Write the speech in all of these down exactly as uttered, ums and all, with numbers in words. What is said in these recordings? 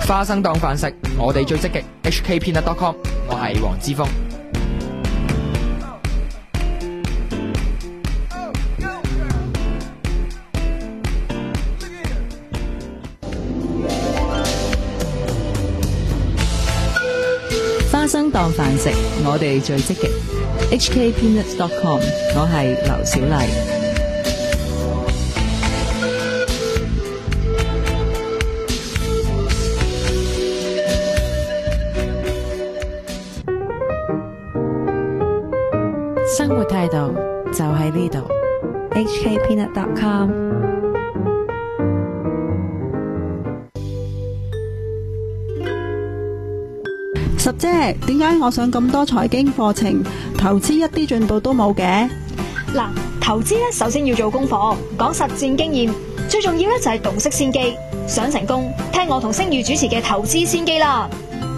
花生當飯食，我哋最積極。H K Peanut dot com， 我係黃之鋒。 花生當飯食，我哋最積極。H K Peanut dot com， 我係劉小麗。生活態度就喺呢度。H K Peanut dot com。 十姐，點解我上咁多財經課程，投資一啲進步都冇嘅？ 嗱，投資咧首先要做功課，講實戰經驗，最重要咧就係洞悉先機。想成功，聽我同星宇主持嘅投資先機啦。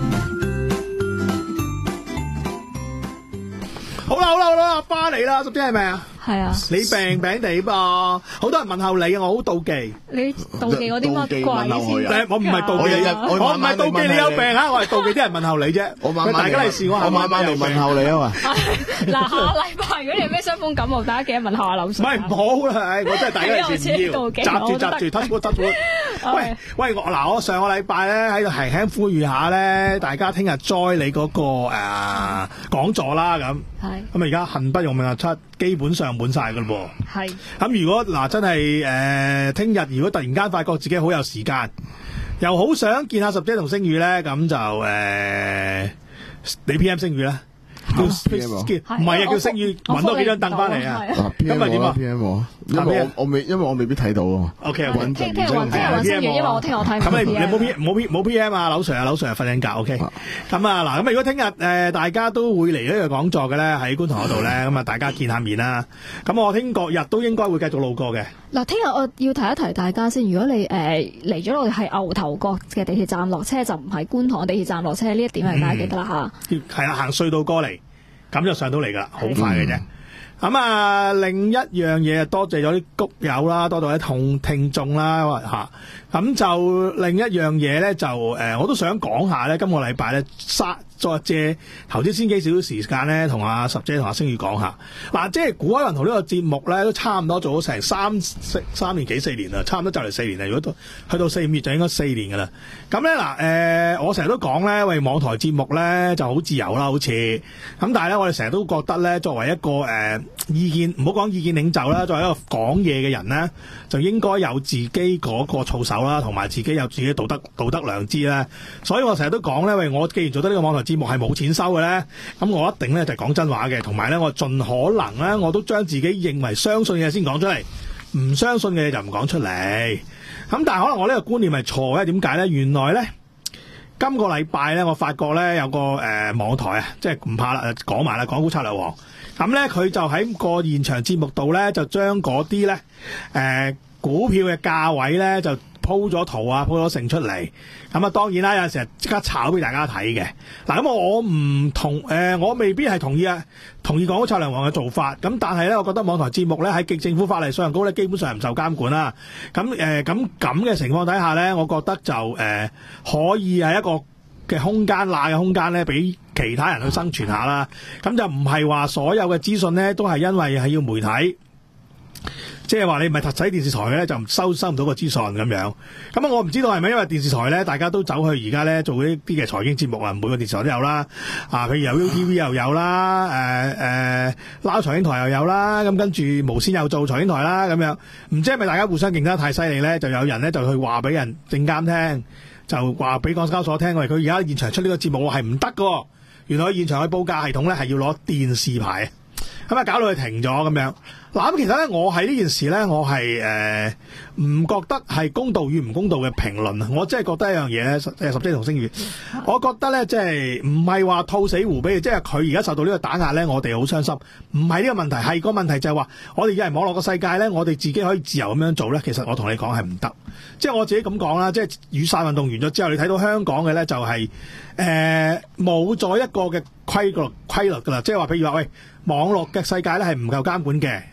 好啦好啦好啦，阿爸嚟啦，十姐係咪啊？ 係啊， 你病病地噃，好多人問候你啊，我好妒忌。 你妒忌我啲乜鬼先？ 我唔係妒忌，我唔係妒忌你有病啊，我係妒忌啲人問候你啫。 我晚晚大家利是，我我晚晚嚟問候你啊嘛。 嗱，下個禮拜如果你有咩傷風感冒，大家記得問候下劉 Sir。 唔係唔好啦，我真係大家利是唔要，閘住閘住，touch wood touch wood。喂喂，我嗱我上個禮拜咧喺度輕輕呼籲下咧，大家聽日 join 你嗰個誒講座啦咁。 係。 咁啊而家恨不用命啊出，基本上滿晒噶咯噃。 係。咁如果嗱真係誒聽日如果突然間發覺自己好有時間，又好想見下十姐同星宇咧，咁就誒、呃、你 P M 星宇啦。叫唔係啊，叫星宇揾多幾張凳翻嚟啊！ 今日點啊 ？P M 我，因為我我未，因為我未必睇到啊。 O K， 聽聽日揾聽日揾星宇，因為我聽我睇唔到。 咁你你冇 P 冇 P 冇 P M 啊？劉 Sir 啊，劉 Sir 瞓緊覺。O K，咁啊嗱，咁如果聽日誒大家都會嚟呢個講座嘅咧，喺觀塘嗰度咧，咁啊大家見下面啦。咁我聽各日都應該會繼續路過嘅。 嗱，聽日我要提一提大家先，如果你誒嚟咗我哋係牛頭角嘅地鐵站落車，就唔係觀塘地鐵站落車，呢一點係大家記得啦嚇。 係啦，行隧道過嚟。咁就上到嚟噶啦，好快嘅啫。咁、嗯、啊，另一樣嘢多謝咗啲谷友啦，多謝啲同聽眾啦嚇。咁就另一樣嘢咧，就誒、呃，我都想講下咧。今個禮拜咧，再借投資先機少少時間咧，同阿十姐同阿星宇講下。嗱、啊，即係股海雲圖呢個節目咧，都差唔多做咗成三三年幾四年啦，差唔多就嚟四年啦。如果到去到四五月就應該四年噶啦。咁咧嗱，誒，我成日都講咧，喂，網台節目咧就好自由啦，好似咁，但係咧，我哋成日都覺得咧，作為一個誒、呃、意見，唔好講意見領袖啦，作為一個講嘢嘅人咧，就應該有自己嗰個操守啦，同埋自己有自己道德道德良知啦。所以我成日都講咧，喂，我既然做得呢個網台節目係冇錢收嘅咧，咁我一定咧就係講真話嘅，同埋咧我盡可能咧我都將自己認為相信嘅嘢先講出嚟，唔相信嘅嘢就唔講出嚟。咁但係可能我呢個觀念係錯嘅，點解咧？原來咧今個禮拜咧，我發覺咧有個誒、呃、網台啊，即係唔怕啦，講埋啦，港股策略王。咁咧佢就喺個現場節目度咧，就將嗰啲咧誒股票嘅價位咧就鋪咗圖啊，鋪咗成出嚟。咁啊，當然啦，有陣時即刻炒俾大家睇嘅。嗱，咁我唔同誒、呃，我未必係同意啊，同意港股策略王嘅做法。咁但係咧，我覺得網台節目咧喺極政府法例上高咧，基本上係唔受監管啦。咁誒，咁咁嘅情況底下咧，我覺得就誒、呃、可以係一個嘅空間，罅嘅空間咧，俾其他人去生存下啦。咁就唔係話所有嘅資訊咧，都係因為係要媒體。即係話你唔係睇電視台嘅咧，就收收唔到個資訊咁樣。咁啊，我唔知道係咪因為電視台咧，大家都走去而家咧做呢啲嘅財經節目啊，每個電視台都有啦。啊，譬如有 U T V 又有啦，誒誒撈財經台又有啦，咁跟住無線又做財經台啦，咁樣。唔知係咪大家互相競爭得太犀利咧？就有人咧就去話俾人證監聽，就話俾港交所聽，喂，佢而家現場出呢個節目係唔得㗎。原來佢現場嘅報價系統咧係要攞電視牌，咁啊搞到佢停咗咁樣。嗱，咁其實咧，我喺呢件事咧，我係誒唔覺得係公道與唔公道嘅評論啊！我真係覺得一樣嘢咧，十十姐同星宇，我覺得咧，即係唔係話兔死狐悲，即係佢而家受到呢個打壓咧，我哋好傷心。唔係呢個問題，係個問題就係話，我哋有人網絡嘅世界咧，我哋自己可以自由咁樣做咧。其實我同你講係唔得，即係我自己咁講啦。即係雨傘運動完咗之後，你睇到香港嘅咧就係誒冇咗一個嘅規律規律㗎啦。即係話，譬如話喂，網絡嘅世界咧係唔夠監管嘅。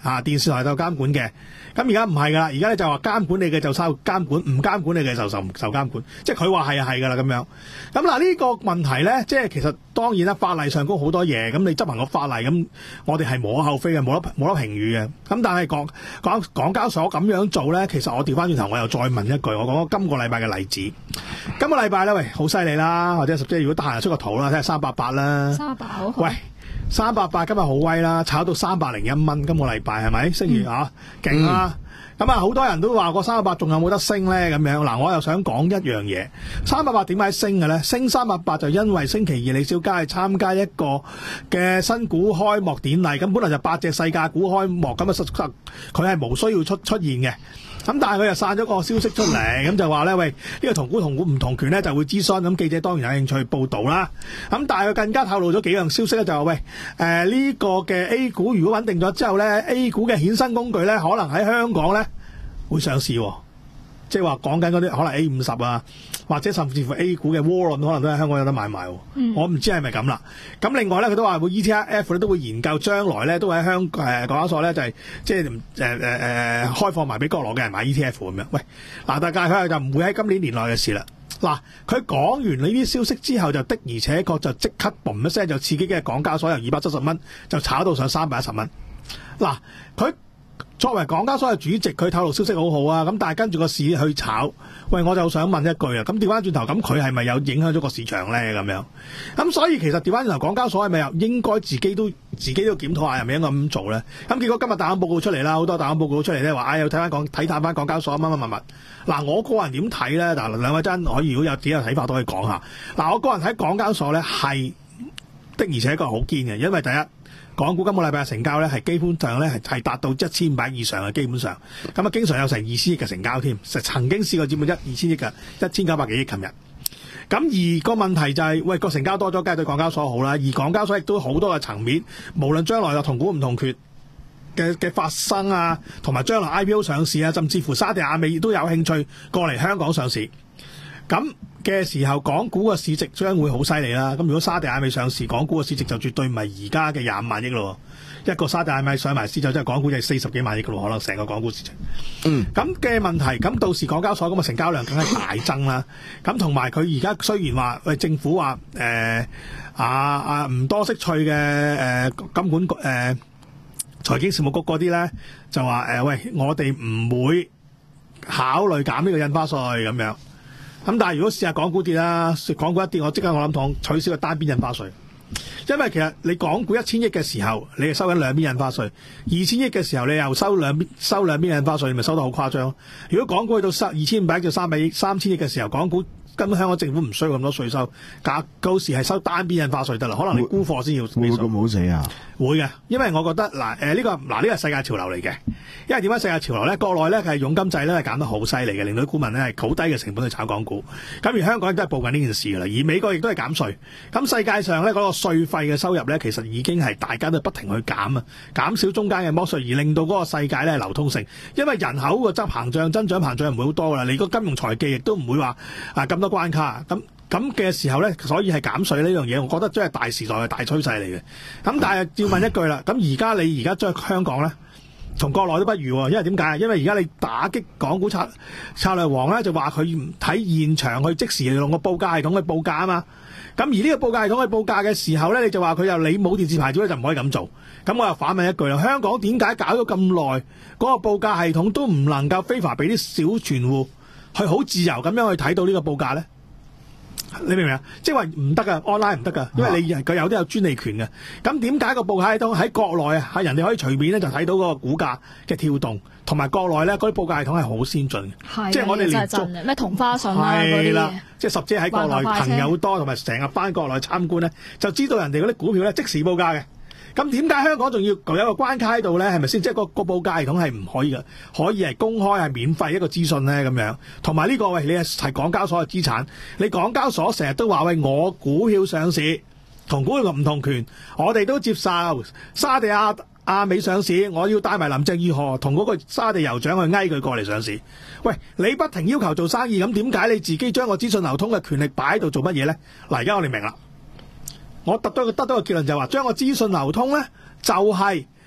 啊電視台就監管嘅。咁而家唔係噶啦，而家咧就話監管你嘅就受監管，唔監管你嘅就受受監管。即係佢話係啊係噶啦咁樣。咁嗱呢個問題咧，即係其實當然啦，法例上高好多嘢，咁你執行個法例，咁我哋係無可厚非嘅，冇得冇得評語嘅。咁但係講講港交所咁樣做咧，其實我調翻轉頭，我又再問一句，我講今個禮拜嘅例子。今個禮拜咧，喂，好犀利啦，或者即係如果得閒出個圖啦，睇下三百八啦， 三百八好。 喂。三百八今日好威啦，炒到三百零一蚊，今個禮拜係咪？星期啊，勁啦！咁啊，好多人都話個三百八仲有冇得升咧？咁樣嗱，我又想講一樣嘢，三百八點解升嘅咧？升三百八就因為星期二李小加係參加一個嘅新股開幕典禮，咁本來就八隻細價股開幕，咁啊實實佢係無需要出出現嘅。咁但係佢又散咗個消息出嚟，咁就話咧，喂，呢、這個同股同股唔同權咧就會諮詢，咁記者當然有興趣報導啦。咁但係佢更加透露咗幾樣消息咧，就話喂，誒、呃、呢、這個嘅 A 股如果穩定咗之後咧 ，A 股嘅衍生工具咧可能喺香港咧會上市、哦，即係話講緊嗰啲可能 A 五十啊，或者甚至乎 A 股嘅窩輪可能都喺香港有得買賣、哦嗯。我唔知係咪咁啦。咁另外咧，佢都話會 E T F 咧都會研究將來咧都喺香誒港交所咧就係即係誒誒誒開放埋俾國內嘅人買 E T F 咁樣。喂，嗱，大家佢就唔會喺今年年內嘅事啦。嗱，佢講完呢啲消息之後，就的而且確就即刻嘣一聲就刺激嘅港交所由二百七十蚊就炒到上三百一十蚊。嗱，佢作為港交所嘅主席，佢透露消息好好啊，咁但係跟住個市去炒，喂，我就想問一句啊，咁調翻轉頭，咁佢係咪有影響咗個市場咧？咁樣，咁所以其實調翻轉頭，港交所係咪又應該自己都自己都檢討下，係咪應該咁做咧？咁結果今日大行報告出嚟啦，好多大行報告出嚟咧，話唉，又睇翻港睇探翻港交所乜乜乜乜。嗱，我個人點睇咧？嗱，兩位真可以如果有自己嘅睇法都可以講下。嗱，我個人睇港交所咧係的而且確好堅嘅，因為第一。港股今個禮拜嘅成交咧，係基本上咧係係達到一千五百以上嘅，基本上咁啊，經常有成二千億嘅成交添，曾經試過佔滿一二千億嘅一千九百幾億。琴日咁而個問題就係、是，喂個成交多咗，梗係對港交所好啦。而港交所亦都好多嘅層面，無論將來有同股唔同權嘅嘅發生啊，同埋將來 I P O 上市啊，甚至乎沙地亞美都有興趣過嚟香港上市。咁嘅時候，港股嘅市值將會好犀利啦。咁如果沙地亞美上市，港股嘅市值就絕對唔係而家嘅廿五萬億咯。一個沙地亞美上埋市就真係港股就係四十幾萬億嘅咯，可能成個港股市值。嗯。咁嘅問題，咁到時港交所咁嘅成交量梗係大增啦。咁同埋佢而家雖然話喂政府話誒、呃、啊啊唔多識趣嘅誒、呃、金管局誒、呃、財經事務局嗰啲咧，就話誒、呃、喂我哋唔會考慮減呢個印花稅咁樣。咁但係如果試下港股跌啦，港股一跌，我即刻我諗同取消個單邊印花稅，因為其實你港股一千億嘅時候，你係收緊兩邊印花稅；二千億嘅時候，你又收兩邊收兩邊印花稅，你咪收得好誇張。如果港股去到二千五百億到三百億、三千億嘅時候，港股根本香港政府唔需要咁多稅收，假到時係收單邊印花稅得啦。可能你沽貨先要。 會咁好死啊？ 會嘅，因為我覺得嗱誒呢個嗱呢個係世界潮流嚟嘅。因為點解世界潮流咧？國內咧係佣金制咧係減得好犀利嘅，令到啲股民咧係好低嘅成本去炒港股。咁而香港亦都係報緊呢件事噶啦，而美國亦都係減稅。咁世界上咧嗰個稅費嘅收入咧，其實已經係大家都不停去減啊，減少中間嘅剝稅，而令到嗰個世界咧流通性。因為人口個增膨脹、增長膨脹唔會好多噶啦，你個金融財技亦都唔會話啊咁多關卡。咁咁嘅時候咧，所以係減稅呢樣嘢，我覺得真係大時代嘅大趨勢嚟嘅。咁但係要問一句啦，咁而家你而家將香港咧？同國內都不如喎，因為點解？因為而家你打擊港股策策略王咧，就話佢唔睇現場去即時用個報價系統去報價啊嘛。咁而呢個報價系統去報價嘅時候咧，你就話佢又你冇電視牌照咧，就唔可以咁做。咁我又反問一句啦，香港點解搞咗咁耐嗰個報價系統都唔能夠非法俾啲小存戶去好自由咁樣去睇到呢個報價咧？你明唔明啊？即係話唔得噶 ，online 唔得噶，因為你佢有啲有專利權嘅。咁點解個報價系統喺國內啊，係人哋可以隨便咧就睇到嗰個股價嘅跳動，同埋國內咧嗰啲報價系統係好先進嘅。即係我哋連續咩同花順啊嗰啲嘢， 即係十姐喺國內朋友多，同埋成日翻國內參觀咧，就知道人哋嗰啲股票咧即時報價嘅。咁點解香港仲要有一個關卡喺度咧？係咪先？即係個個報價系統係唔可以嘅，可以係公開係免費一個資訊咧咁樣。同埋呢個喂，你係港交所嘅資產，你港交所成日都話喂，我股票上市同股票唔同權，我哋都接受沙地亞亞美上市，我要帶埋林鄭月娥同嗰個沙地酋長去挨佢過嚟上市。喂，你不停要求做生意，咁點解你自己將個資訊流通嘅權力擺喺度做乜嘢咧？嗱，而家我哋明啦。我得到個得到個結論就係話，將個資訊流通咧，就係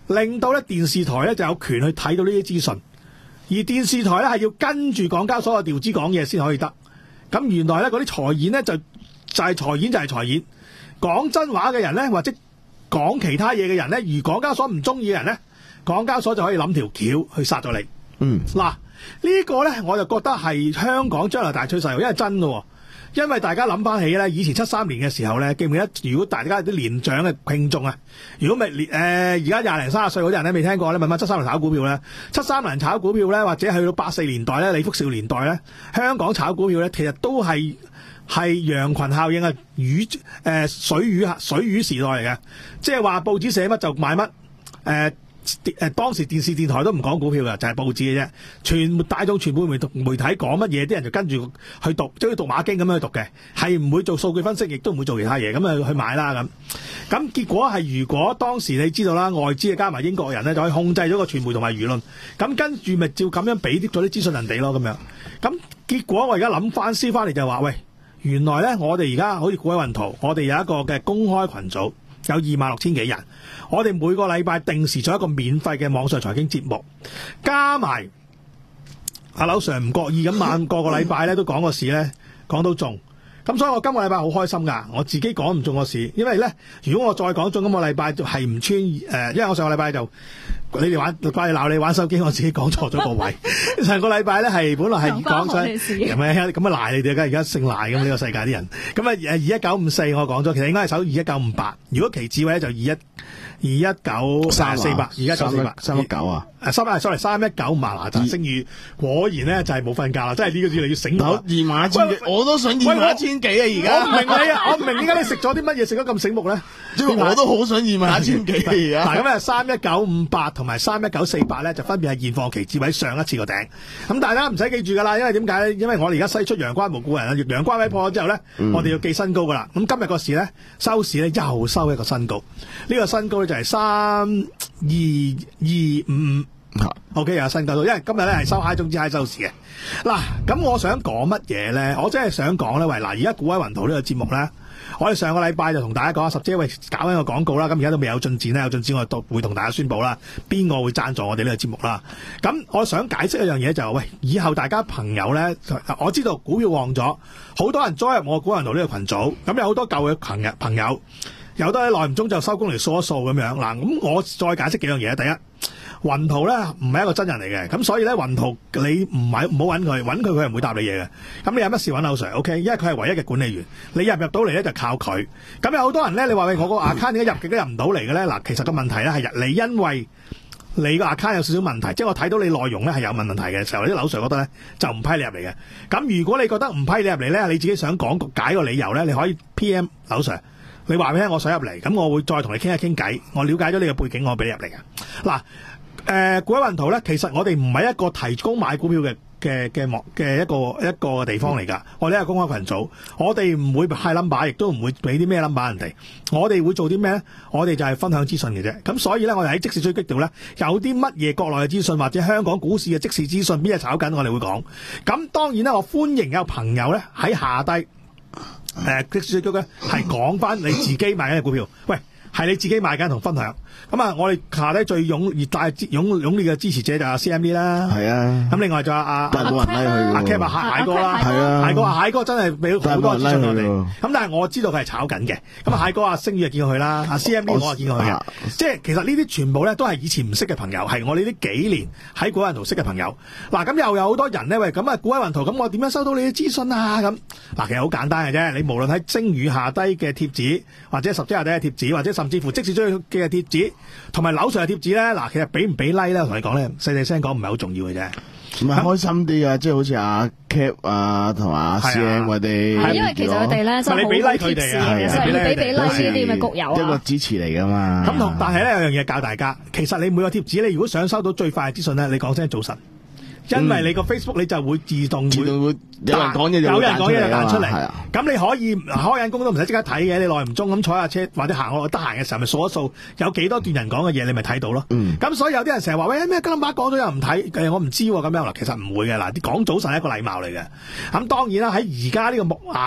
令到咧電視台咧就有權去睇到呢啲資訊，而電視台咧係要跟住港交所嘅調子講嘢先可以得。咁原來咧嗰啲財演咧就就係財演就係財演，講真話嘅人咧或者講其他嘢嘅人咧，而港交所唔中意嘅人咧，港交所就可以諗條橋去殺咗你。 嗯， 嗱、這個、呢個咧我就覺得係香港將來大趨勢，因為真嘅。因為大家諗翻起咧，以前七三年嘅時候咧，記唔記得？如果大家啲年長嘅聽眾啊，如果未誒而家廿零三十歲嗰啲人咧未聽過咧，問翻七三年炒股票咧，七三年炒股票咧，或者去到八四年代咧，李福兆年代咧，香港炒股票咧，其實都係係羊群效應啊，魚誒、呃、水魚水魚時代嚟嘅，即係話報紙寫乜就買乜誒。呃誒當時電視電台都唔講股票嘅，就係、是、報紙嘅啫。全大眾傳媒媒媒體講乜嘢，啲人就跟住去讀，即係讀馬經咁樣去讀嘅，係唔會做數據分析，亦都唔會做其他嘢，咁啊去買啦咁。咁結果係如果當時你知道啦，外資嘅加埋英國人咧，就可以控制咗個傳媒同埋輿論。咁跟住咪照咁樣俾啲咗啲資訊人哋咯，咁樣。咁結果我而家諗翻思翻嚟就係話，喂，原來咧我哋而家好似股海雲圖，我哋有一個嘅公開群組。有二萬六千幾人，我哋每個禮拜定時做一個免費嘅網上財經節目，加埋阿劉 Sir 唔覺意咁晚個個禮拜咧都講個市咧講到中，咁所以我今個禮拜好開心噶，我自己講唔中個市，因為咧如果我再講中，今個禮拜就係唔穿誒、呃，因為我上個禮拜就你哋玩怪鬧你玩手機，我自己講錯咗個位。上個禮拜咧係本來係講咗，係咪咁啊賴你哋㗎？而家姓賴咁呢個世界啲人，咁啊誒二一九五四我講咗，其實應該係守二一九五八，如果期指位咧就二一二一九三四八，二一九四八三一九啊。 誒三啊，sorry， 三一九五啊，嗱，陳星宇果然咧就係冇瞓覺啦，真係呢個字你要醒目。 二萬一千幾，我都想二萬一千幾啊！而家我唔明你啊，我唔明點解你食咗啲乜嘢食得咁醒目咧？ 因為我都好想二萬一千幾啊！ 嗱，咁啊，三一九五八同埋三一九四八咧，就分別係現貨期指位上一次個頂。咁大家唔使記住噶啦，因為點解咧？因為我哋而家西出陽關無故人啊，陽關位破咗之後咧，嗯、我哋要記新高噶啦。咁今日個市咧收市咧又收一個新高，呢、這個新高咧就係三二二五五。O K 有新高到，因為今日咧係收 high 中之 high 收市嘅。嗱，咁我想講乜嘢咧？我真係想講咧，喂，嗱，而家股海雲圖呢個節目咧，我哋上個禮拜就同大家講，十姐喂搞緊個廣告啦，咁而家都未有進展咧，有進展我都會同大家宣佈啦，邊個會贊助我哋呢個節目啦。咁我想解釋一樣嘢就係、是，喂，以後大家朋友咧，我知道股票旺咗，好多人 join 入我股海雲圖呢個群組，咁有好多舊嘅朋友朋友，有得喺耐唔中就收工嚟掃一掃咁樣。嗱，咁我再解釋幾樣嘢。第一，雲圖咧唔係一個真人嚟嘅，咁所以咧雲圖你唔係唔好揾佢，揾佢佢係唔會答你嘢嘅。咁你有乜事揾劉 Sir？O K，因為佢係唯一嘅管理員，你入入到嚟咧就靠佢。咁有好多人咧，你話喂我個 account 點解入極都入唔到嚟嘅咧？嗱，其實個問題咧係你因為你個 account 有少少問題，即係我睇到你內容咧係有問題嘅時候，啲劉 Sir 覺得咧就唔批你入嚟嘅。咁如果你覺得唔批你入嚟咧，你自己想講解個理由咧，你可以 P M 劉 Sir。你話俾我聽，我想入嚟，咁我會再同你傾一傾偈。我了解咗你嘅背景，我俾你入嚟嘅。嗱，誒，股海雲圖咧，其實我哋唔係一個提供買股票嘅嘅嘅幕嘅一個一個地方嚟㗎。我哋係公開群組，我哋唔會派 number，亦都唔會俾啲咩 number 人哋。我哋會做啲咩咧？我哋就係分享資訊嘅啫。咁所以咧，我哋喺即時追擊度咧，有啲乜嘢國內嘅資訊或者香港股市嘅即時資訊，邊日炒緊，我哋會講。咁當然啦，我歡迎有朋友咧喺下低。誒，即時追擊咧係講翻你自己買緊嘅股票，喂，係你自己買緊同分享。咁啊，我哋下低最勇熱大勇勇烈嘅支持者就係 C M D 啦，係啊。咁另外仲有阿但係冇人拉佢， 阿 Cap 啊，蟹哥啦，係啊，蟹哥啊，蟹哥真係俾好多資訊我哋。咁但係我知道佢係炒緊嘅。咁啊，蟹哥阿星宇就見過佢啦，阿 C M D 我就見過佢嘅。即係其實呢啲全部咧都係以前唔識嘅朋友，係我哋呢幾年喺股海雲圖識嘅朋友。嗱，咁又有好多人咧，喂，咁啊股海雲圖，咁我點樣收到你啲資訊啊？咁嗱，其實好簡單嘅啫，你無論喺星宇下低嘅貼紙，或者十隻下低嘅貼紙，或者甚至乎即時追嘅貼紙，同埋樓上嘅貼紙咧，嗱，其實俾唔俾 like 咧，我同你講咧，細細聲講唔係好重要嘅啫。 唔係開心啲啊，即係好似阿 Cap 啊，同埋阿 C M 佢哋。 係因為其實佢哋咧真係好貼士嘅，所以要俾俾 like 呢啲咁嘅谷友啊。 一個支持嚟噶嘛。 咁同但係咧有樣嘢教大家，其實你每個貼紙，你如果想收到最快嘅資訊咧，你講聲早晨。因為你個 Facebook 你就會自動會自動會有人講嘢， 有人講嘢就彈出嚟。咁你可以開緊工都唔使即刻睇嘅，你耐唔中咁坐下車或者行我得閒嘅時候，咪數一數有幾多段人講嘅嘢，你咪睇到咯。咁、嗯、所以有啲人成日話喂咩金把講咗又唔睇，誒我唔知咁樣嗱，其實唔會嘅嗱，啲講早晨係一個禮貌嚟嘅。咁當然啦，喺而家呢個目眼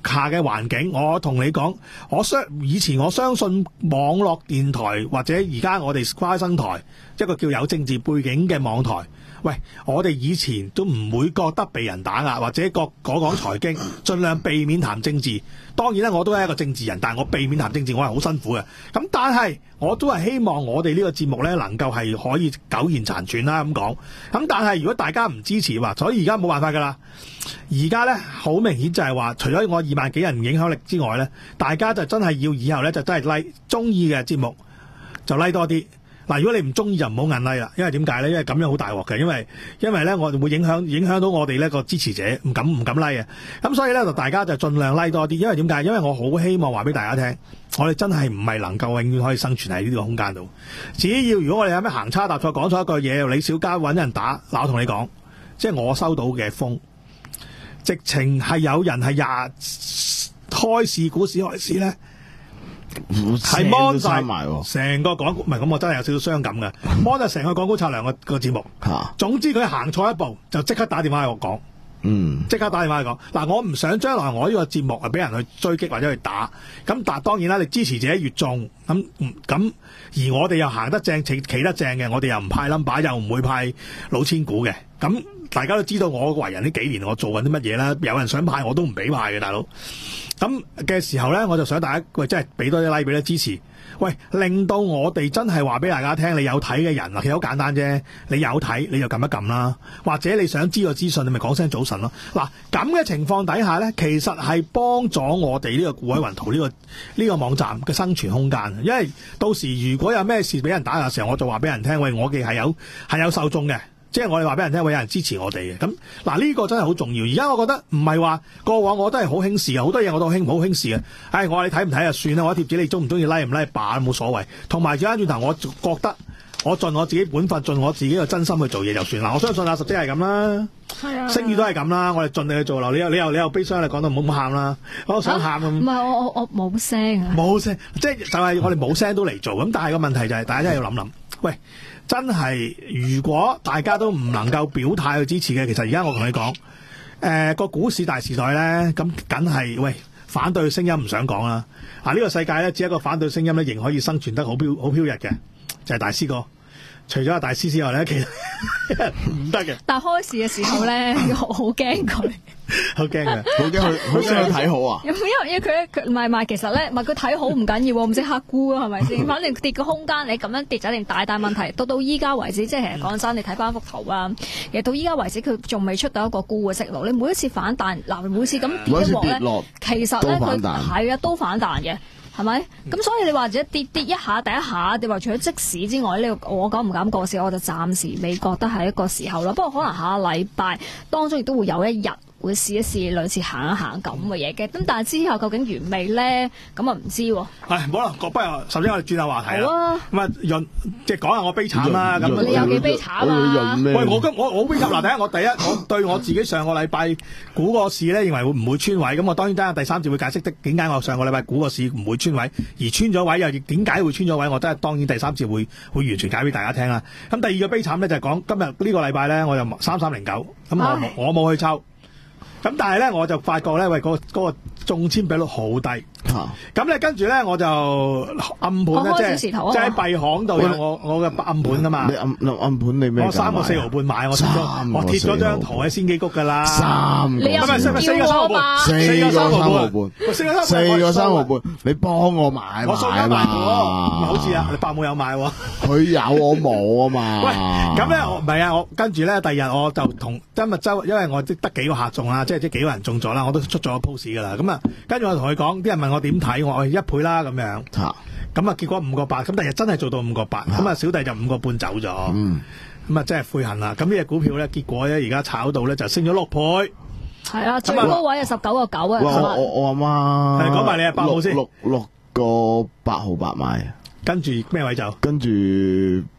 下嘅環境，我同你講，我相以前我相信網絡電台或者而家我哋花生台一個叫有政治背景嘅網台。喂，我哋以前都唔會覺得被人打壓，或者講講財經，盡量避免談政治。當然啦，我都係一個政治人，但係我避免談政治，我係好辛苦嘅。咁但係我都係希望我哋呢個節目呢能夠係可以苟延殘喘啦咁講。咁但係如果大家唔支持話，所以而家冇辦法㗎啦。而家呢，好明顯就係話，除咗我二萬幾人影響力之外呢，大家就真係要以後呢，就真係 like 中意嘅節目就 like 多啲。嗱，如果你唔中意就唔好摁 like 啦，因為點解咧？因為咁樣好大鑊嘅，因為因為咧我哋會影響影響到我哋呢個支持者唔敢唔敢 like 嘅，咁所以咧就大家就盡量 like 多啲，因為點解？因為我好希望話俾大家聽，我哋真係唔係能夠永遠可以生存喺呢個空間度。只要如果我哋有咩行差踏錯講錯一句嘢，李小加揾人打，嗱我同你講，即係我收到嘅風，直情係有人係廿開市股市開市咧。係 mon 晒成個港股，唔係咁，我真係有少少傷感嘅。mon 就成個港股策略個個節目，總之佢行錯一步就即刻打電話去我講，嗯，即刻打電話去講。嗱，我唔想將來我呢個節目啊俾人去追擊或者去打。咁但係當然啦，你支持者越眾咁咁，而我哋又行得正企企得正嘅，我哋又唔派 number， 又唔會派老千股嘅。咁大家都知道我為人呢幾年我做緊啲乜嘢啦。有人想派我都唔俾派嘅，大佬。咁嘅時候咧，我就想大家喂，真係俾多啲 like 俾你支持，喂，令到我哋真係話俾大家聽，你有睇嘅人啊，其實好簡單啫，你有睇你就撳一撳啦，或者你想知個資訊，你咪講聲早晨咯。嗱，咁嘅情況底下咧，其實係幫咗我哋呢個固位雲圖呢個呢個網站嘅生存空間，因為到時如果有咩事俾人打嘅時候，我就話俾人聽，喂，我哋係有係有受眾嘅。即係我哋話俾人聽，會有人支持我哋嘅。咁嗱，呢個真係好重要。而家我覺得唔係話過往我都係好輕視嘅，好多嘢我都輕好輕視嘅。唉、哎，我話你睇唔睇就算啦，我貼紙你中唔中意 like 唔 like 罷冇所謂。同埋轉翻轉頭，我覺得我盡我自己本分，盡我自己嘅真心去做嘢就算啦。我相信阿十姐係咁啦，係啊，聲譽都係咁啦。我哋盡力去做啦。你又你又你又悲傷，你講到唔好咁喊啦。我想喊咁。唔係我我我冇聲啊。 冇聲，即係就係我哋冇聲都嚟做。咁但係個問題就係、是、大家真係要諗諗，喂。真係，如果大家都唔能夠表態去支持嘅，其實而家我同你講，誒、呃、個股市大時代咧，咁梗係喂反對聲音唔想講啦。啊，呢、這個世界咧，只有一個反對聲音咧，仍可以生存得好飄好飄逸嘅，就係、是、大師哥。除咗阿大師之外咧，其實唔得嘅。 但係開市嘅時候咧，好好驚佢， 好驚嘅， 好驚佢，好想去睇好啊！ 因為因為佢佢唔係唔係，其實咧唔係佢睇好唔緊要，唔識黑估啊，係咪先？反正跌個空間，你咁樣跌咗定大大問題。到到依家為止，即係其實講真，你睇翻幅圖啊，其實到依家為止，佢仲未出到一個估嘅息路。你每一次反彈，嗱每次咁跌一鑊咧，其實咧佢係啊都反彈嘅。係咪？咁所以你話者跌跌一下，第一下，你話除咗即市之外，呢個我敢唔敢過市，我就暫時未覺得係一個時候啦。不過可能下個禮拜當中亦都會有一日會試一試類似行一行咁嘅嘢嘅。咁但係之後究竟完未咧？咁啊唔知喎。係冇啦，不如首先我哋轉下話題啦。 好啊。 咁啊潤即係講下我悲慘啦。咁你有幾悲慘啊？ 喂，我今我我悲慘嗱，第一我第一我對我自己上個禮拜估個市咧，認為會唔會穿位？咁我當然等下第三節會解釋的點解我上個禮拜估個市唔會穿位，而穿咗位又點解會穿咗位？我真係當然第三節會會完全解俾大家聽啦。咁第二個悲慘咧就係講今日呢個禮拜咧，我就三三零九，咁我我冇去抽。咁但係咧，我就發覺咧，喂，嗰、嗰個中籤比率好低。咁咧、啊，跟住咧，我就暗盤咧，即係即係喺幣行度有我我嘅暗盤噶嘛。 你暗暗盤你咩？ 我三個四毫半買，我貼咗我貼咗張圖喺先機谷噶啦。 三個你有四個三毫半， 四個三毫半， 四個三毫半， 你幫我買買我數緊買喎，好似啊，你伯母有買喎。 佢有我冇啊嘛。 喂，咁咧我唔係啊，我跟住咧第二日我就同今日周，因為我得幾個客中啦，即係即係幾個人中咗啦，我都出咗個 post 噶啦。咁啊，跟住我同佢講，啲人問我點睇，我話一倍啦咁樣。咁啊，結果五個八，咁第日真係做到五個八，咁啊小弟就五個半走咗。嗯，咁啊真係悔恨啦。咁呢隻股票咧，結果咧而家炒到咧就升咗六倍。 係啊，最高位係十九個九啊。 我我我阿媽。 係講埋你啊，八號先。 六六個八號八買。 跟住咩位就？ 跟住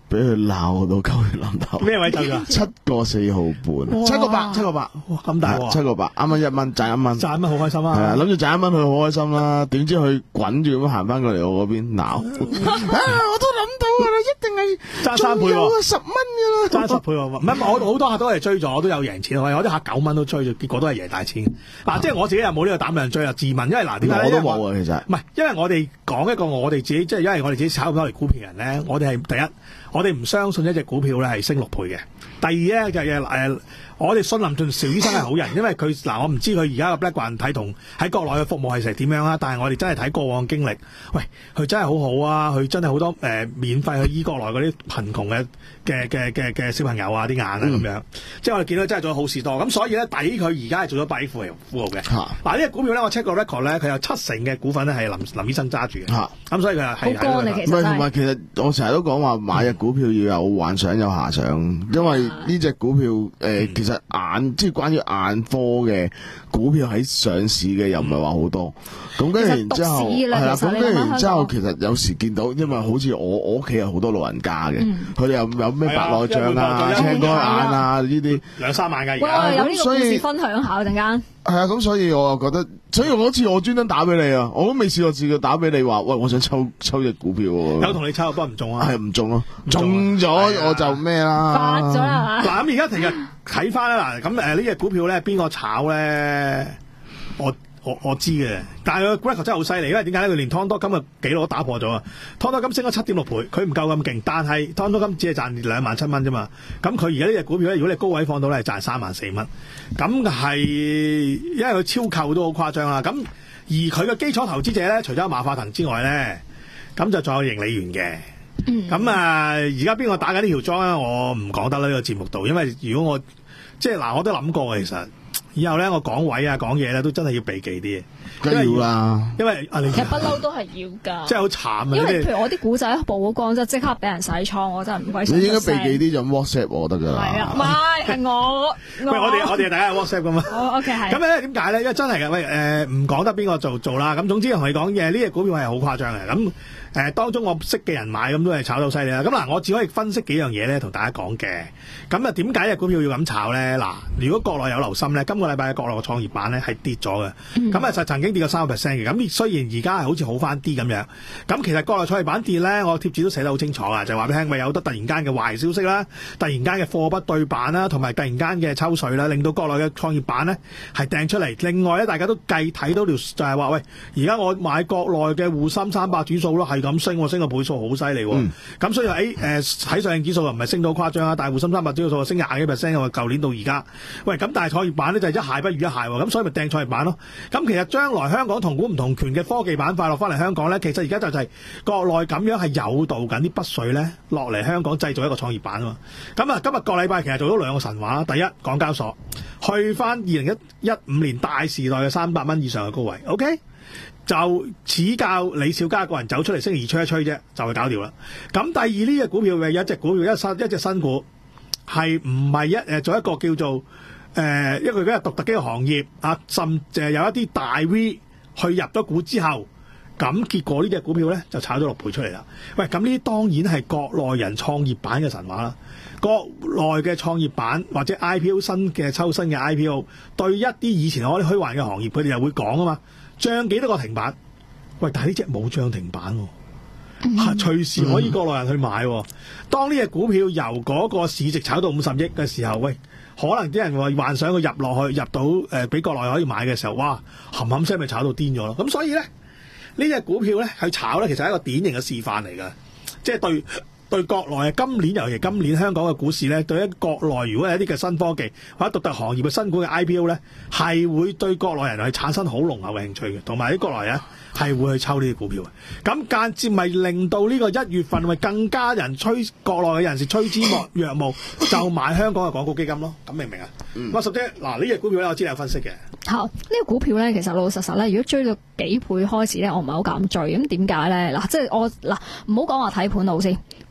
俾佢鬧到狗血淋頭。 咩位走咗？ 七個四毫半，七個八，七個八， 哇咁大喎！ 七個八，啱啱一蚊賺一蚊， 賺一蚊好開心啊！ 係啊，諗住賺一蚊佢好開心啦，點知佢滾住咁行翻過嚟我嗰邊鬧，啊！我都諗到噶啦，一定係賺三倍喎， 十蚊噶啦， 賺十倍喎，唔係我好多客都係追咗，我都有贏錢，我有啲客九蚊都追咗，結果都係贏大錢。嗱，即係我自己又冇呢個膽量追啊，自問，因為嗱點解我都冇啊，其實唔係，因為我哋講一個我哋自己，即係因為我哋自己炒咁多嚟股票人咧，我哋係第一，我哋唔相信一隻股票咧係升六倍嘅。第二咧就係誒，我哋信林俊邵醫生係好人，因為佢嗱我唔知佢而家嘅 BlackRock 睇同喺國內嘅服務係成點樣啦，但係我哋真係睇過往經歷，喂，佢真係好好啊，佢真係好多誒、呃、免費去醫國內嗰啲貧窮嘅嘅嘅嘅嘅小朋友啊啲眼啊咁樣，嗯、即係我哋見到真係做咗好事多，咁所以咧抵佢而家係做咗百億富豪富豪嘅。嗱呢、啊、隻股票咧，我 check 過 record 咧，佢有七成嘅股份咧係林林醫生揸住嘅，咁、啊、所以佢係好乾啊，其實唔係同埋其實我成日都講話買隻股票要有幻想有遐想，因為呢隻股票誒、呃、其實眼即係關於眼科嘅股票喺上市嘅又唔係話好多，咁跟住然之後係啦，咁跟住然之後其實有時見到，因為好似我我屋企有好多老人家嘅，佢哋又有咩白內障啊、青光眼啊呢啲兩三萬㗎而家，有呢個故所以事分享下陣間。 係啊，咁所以我又覺得，所以嗰次我專登打俾你啊，我都未試過試過打俾你話，喂，我想抽抽隻股票喎。 有同你抽，不過唔中啊。係唔中咯，中咗我就咩啦。 發咗啦。嗱咁而家其實睇翻啦，嗱咁誒呢隻股票咧，邊個炒咧？我我我知嘅，但係個 graph 真係好犀利，因為點解咧？佢連湯多金嘅紀錄都打破咗啊！湯多金升咗七點六倍，佢唔夠咁勁，但係湯多金只係賺兩萬七蚊啫嘛。咁佢而家呢隻股票咧，如果你高位放到咧，係賺三萬四蚊。咁係因為佢超購都好誇張啦。咁而佢嘅基礎投資者咧，除咗馬化騰之外咧，咁就仲有盈利員嘅。咁、嗯、啊，而家邊個打緊呢條莊咧？我唔講得啦，呢、呢個節目度，因為如果我即係嗱，我都諗過嘅其實。以後咧，我講位啊，講嘢咧，都真係要避忌啲嘅。 梗係要啦， 因為啊，你其實不嬲都係要㗎。 真係好慘啊！ 因為譬如我啲股仔曝光之後，即刻俾人洗倉，我真係唔鬼想。 你應該避忌啲就 WhatsApp 我得㗎啦。 係啊，唔係係我。 喂，我哋我哋大家係 WhatsApp 㗎嘛。 哦 ，OK 係。 咁咧點解咧？因為真係嘅，喂誒，唔講得邊個做做啦。咁總之同你講嘢，呢隻股票係好誇張嘅。咁誒，當中我識嘅人買，咁都係炒到犀利啦。咁嗱，我只可以分析幾樣嘢咧，同大家講嘅。咁啊，點解隻股票要咁炒咧？嗱，如果國內有留心咧，今個禮拜嘅國內嘅創業板咧係跌咗嘅。咁啊、嗯，就曾經跌過三個 percent 嘅。咁雖然而家係好似好翻啲咁樣，咁其實國內創業板跌咧，我貼紙都寫得好清楚啊，就係話俾你聽，咪有得突然間嘅壞消息啦，突然間嘅貨不對版啦，同埋突然間嘅抽水啦，令到國內嘅創業板咧係掟出嚟。另外咧，大家都計睇到條就係話，喂，而家我買國內嘅滬深三百指數咯，係咁升，升個倍數好犀利喎。咁、嗯、所以喺誒喺上證指數又唔係升到誇張啊，但係滬深三百指數升廿幾 percent 喎，舊年到而家。喂，咁但係創業板咧就係一蟹不如一蟹喎，咁所以咪掟創業板咯。咁其實將來香港同股唔同權嘅科技板塊落翻嚟香港咧，其實而家就係國內咁樣係誘導緊啲北水咧落嚟香港製造一個創業板啊嘛。咁啊，今日個禮拜其實做咗兩個神話，第一港交所去翻二零一五年大時代嘅三百蚊以上嘅高位 ，OK， 就此教李小加個人走出嚟星期二吹一吹啫，就係搞掂啦。咁第二呢隻股票嘅有一隻股票一新一隻新股係唔係一誒做一個叫做誒、呃、一個比較獨特嘅行業啊，甚至係有一啲大 V 去入咗股之後，咁結果呢隻股票咧就炒咗六倍出嚟啦。喂，咁呢啲當然係國內人創業板嘅神話啦。國內嘅創業板或者 I P O 新嘅抽新嘅 I P O， 對一啲以前我啲虛幻嘅行業，佢哋又會講啊嘛，漲幾多個停板？喂，但係呢隻冇漲停板喎、啊，隨、嗯、時可以國內人去買、啊。當呢隻股票由嗰個市值炒到五十億嘅時候，喂，可能啲人話幻想佢入落去入到誒俾、呃、國內可以買嘅時候，哇，冚冚聲咪炒到癲咗咯。咁所以咧，呢隻股票咧去炒咧，其實係一個典型嘅示範嚟㗎，即係對。對國內啊，今年尤其今年香港嘅股市咧，對於國內如果係一啲嘅新科技或者獨特行業嘅新股嘅 I P O 咧，係會對國內人係產生好濃厚嘅興趣嘅，同埋啲國內人係會去抽呢啲股票嘅。咁間接咪令到呢個一月份咪更加人吹國內嘅人士趨之若鶩，就買香港嘅港股基金咯。咁明唔明啊？咁十姐嗱呢隻股票咧，我知你有分析嘅。 好，呢、這個股票咧，其實老老實實咧，如果追到幾倍開始咧，我唔係好敢追。咁點解咧？嗱，即係我嗱，唔好講話睇盤路先。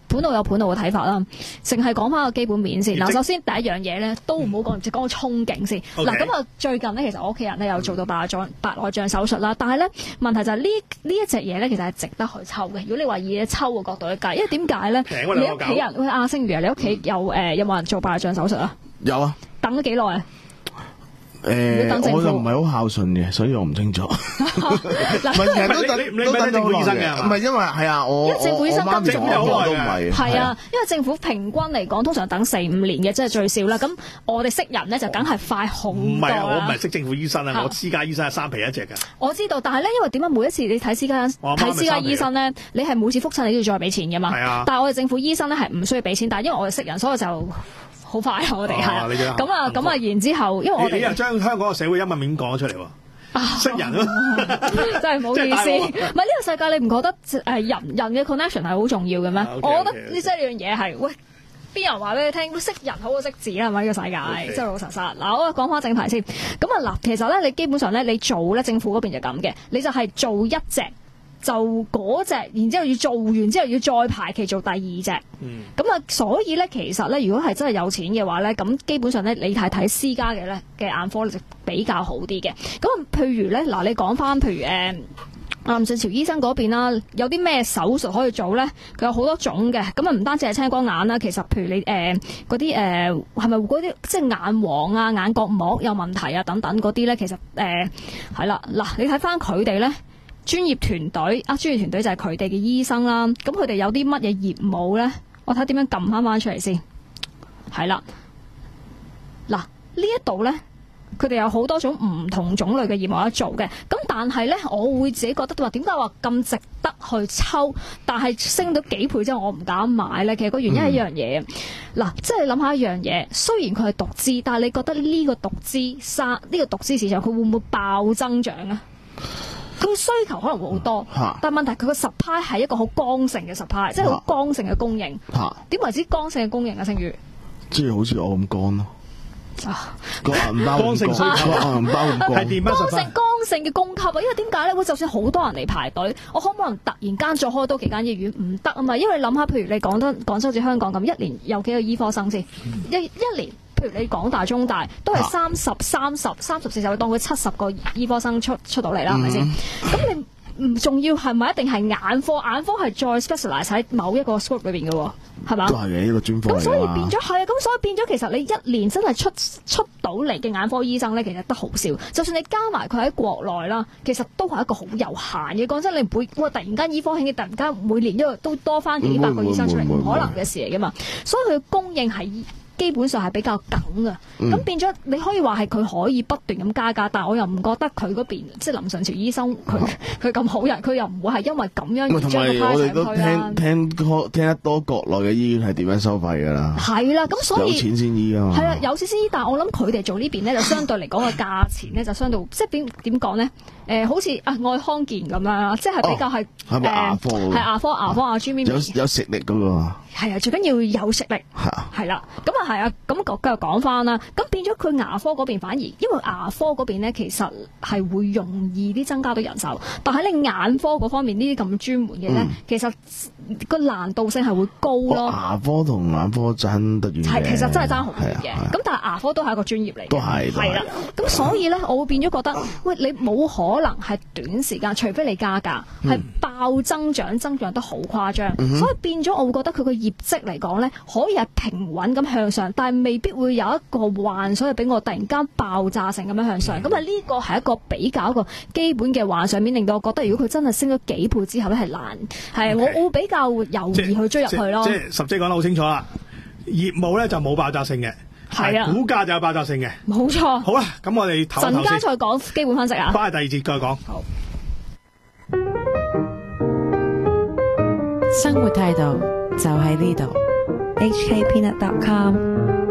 盤路有盤路嘅睇法啦，淨係講翻個基本面先。嗱，首先第一樣嘢咧，都唔好講，只講個憧憬先。嗱，咁啊最近咧，其實我屋企人咧有做到白內障白內障手術啦，但係咧問題就係呢呢一隻嘢咧，其實係值得去抽嘅。如果你話以抽嘅角度去計，因為點解咧？你屋企人喂阿星如啊，你屋企有誒有冇人做白內障手術啊？ 有啊。 等咗幾耐啊？ 誒，我就唔係好孝順嘅，所以我唔清楚。唔係，其實都等你你唔係政府醫生嘅， 唔係因為係啊，我因為政府醫生我政府有都唔係。 係啊，因為政府平均嚟講，通常等四五年嘅，即係最少啦。咁我哋識人咧就梗係快好多啦。 唔係啊，我唔係識政府醫生啊，我私家醫生係三皮一隻㗎。 我知道，但係咧，因為點解每一次你睇私家睇私家醫生咧，你係每次覆診你都要再俾錢㗎嘛。係啊。但係我哋政府醫生咧係唔需要俾錢，但係因為我哋識人，所以就。好快啊！我哋係咁啊，咁啊，然之後，因為我哋你又將香港嘅社會陰暗面講咗出嚟喎，識人咯， 真係唔好意思。唔係呢個世界，你唔覺得誒人人嘅 connection 係好重要嘅咩？我覺得呢即係呢樣嘢係喂，邊有人話俾你聽識人好過識字啊？係咪呢個世界真係老實實嗱？我講翻正題先。咁啊嗱，其實咧，你基本上咧，你做咧政府嗰邊就咁嘅，你就係做一隻。就嗰隻，然之後要做完之後要再排期做第二隻。嗯。咁啊，所以咧，其實咧，如果係真係有錢嘅話咧，咁基本上咧，你係睇私家嘅咧嘅眼科就比較好啲嘅。咁啊，譬如咧，嗱，你講翻譬如誒林順潮醫生嗰邊啦，有啲咩手術可以做咧？佢有好多種嘅。咁啊，唔單止係青光眼啦，其實譬如你誒嗰啲誒係咪嗰啲即係眼黃啊、眼角膜有問題啊等等嗰啲咧，其實誒係啦。嗱，你睇翻佢哋咧。專業團隊啊，專業團隊就係佢哋嘅醫生啦。咁佢哋有啲乜嘢業務咧？我睇點樣撳翻翻出嚟先。係啦，嗱呢一度咧，佢哋有好多種唔同種類嘅業務得做嘅。咁但係咧，我會自己覺得話點解話咁值得去抽，但係升到幾倍之後我唔敢買咧。其實個原因係一樣嘢。嗱、嗯，即係諗下一樣嘢，雖然佢係獨資，但係你覺得呢個獨資生呢個獨資市場佢會唔會爆增長啊？佢需求可能會好多，啊、但係問題佢個 supply 係一個好剛性嘅 supply，即係好剛性嘅供應。點為之剛性嘅供應啊？正如即係好似我咁乾咯。啊，個銀包剛性需求， 銀包咁乾。 係點啊？ 剛性剛性嘅供給啊，因為點解咧？會就算好多人嚟排隊，我可唔可能突然間再開多幾間醫院？唔得啊嘛！因為你諗下，譬如你講得廣州好似香港咁，一年有幾個醫科生先？嗯、一一年。譬如你港大、中大都係三十、三十、三十四十，當佢七十個醫科生出出到嚟啦，係咪先？咁你唔重要係咪一定係眼科？眼科係再 specialize 喺某一個 scope 裏邊嘅喎，係嘛？ 都係嘅，呢個專科嚟㗎。 咁所以變咗係啊，咁所以變咗其實你一年真係出出到嚟嘅眼科醫生咧，其實都好少。就算你加埋佢喺國內啦，其實都係一個好有限嘅。講真，你唔會哇突然間醫科興嘅，突然間每年都都多翻幾百個醫生出嚟，唔可能嘅事嚟㗎嘛。所以佢供應係基本上係比較緊嘅，咁、嗯、變咗你可以話係佢可以不斷咁加價，但係我又唔覺得佢嗰邊即係林順潮醫生佢佢咁好人，佢又唔會係因為咁樣而將個 price 上去啦。 聽聽聽得多國內嘅醫院係點樣收費㗎啦？係啦，咁所以有錢先醫啊嘛。係啦，有錢先醫，但係我諗佢哋做呢邊咧就相對嚟講個價錢咧就相對即係點點講咧？誒、呃，好似啊愛康健咁樣，即係比較係係咪牙科？係牙科牙科阿朱咪咪有有食力㗎喎。 係啊，最緊要有食力。係啦，咁啊係啊，咁繼續講翻啦。咁變咗佢牙科嗰邊反而，因為牙科嗰邊咧其實係會容易啲增加到人手，但喺你眼科嗰方面呢啲咁專門嘅咧，嗯、其實個難度性係會高咯。 牙科同眼科爭得遠嘅， 係其實真係爭好遠嘅。咁但係牙科都係一個專業嚟嘅， 都係係啦。咁所以咧，我會變咗覺得，喂，你冇可能係短時間，除非你加價，係、嗯、爆增長，增長得好誇張。嗯、所以變咗，我會覺得佢個業績嚟講咧，可以係平穩咁向上，但係未必會有一個幻想係俾我突然間爆炸性咁樣向上。咁啊呢個係一個比較一個基本嘅幻想面，令到我覺得如果佢真係升咗幾倍之後咧係難，係 Okay. 我我會比較猶豫去追入去咯。 即係十姐講得好清楚啦，業務咧就冇爆炸性嘅，係啊，股價就有爆炸性嘅， 冇錯。 好啦，咁我哋陣間再講基本分析啊， 翻去第二節再講。 好， 生活態度就喺呢度。H K Peanut dot com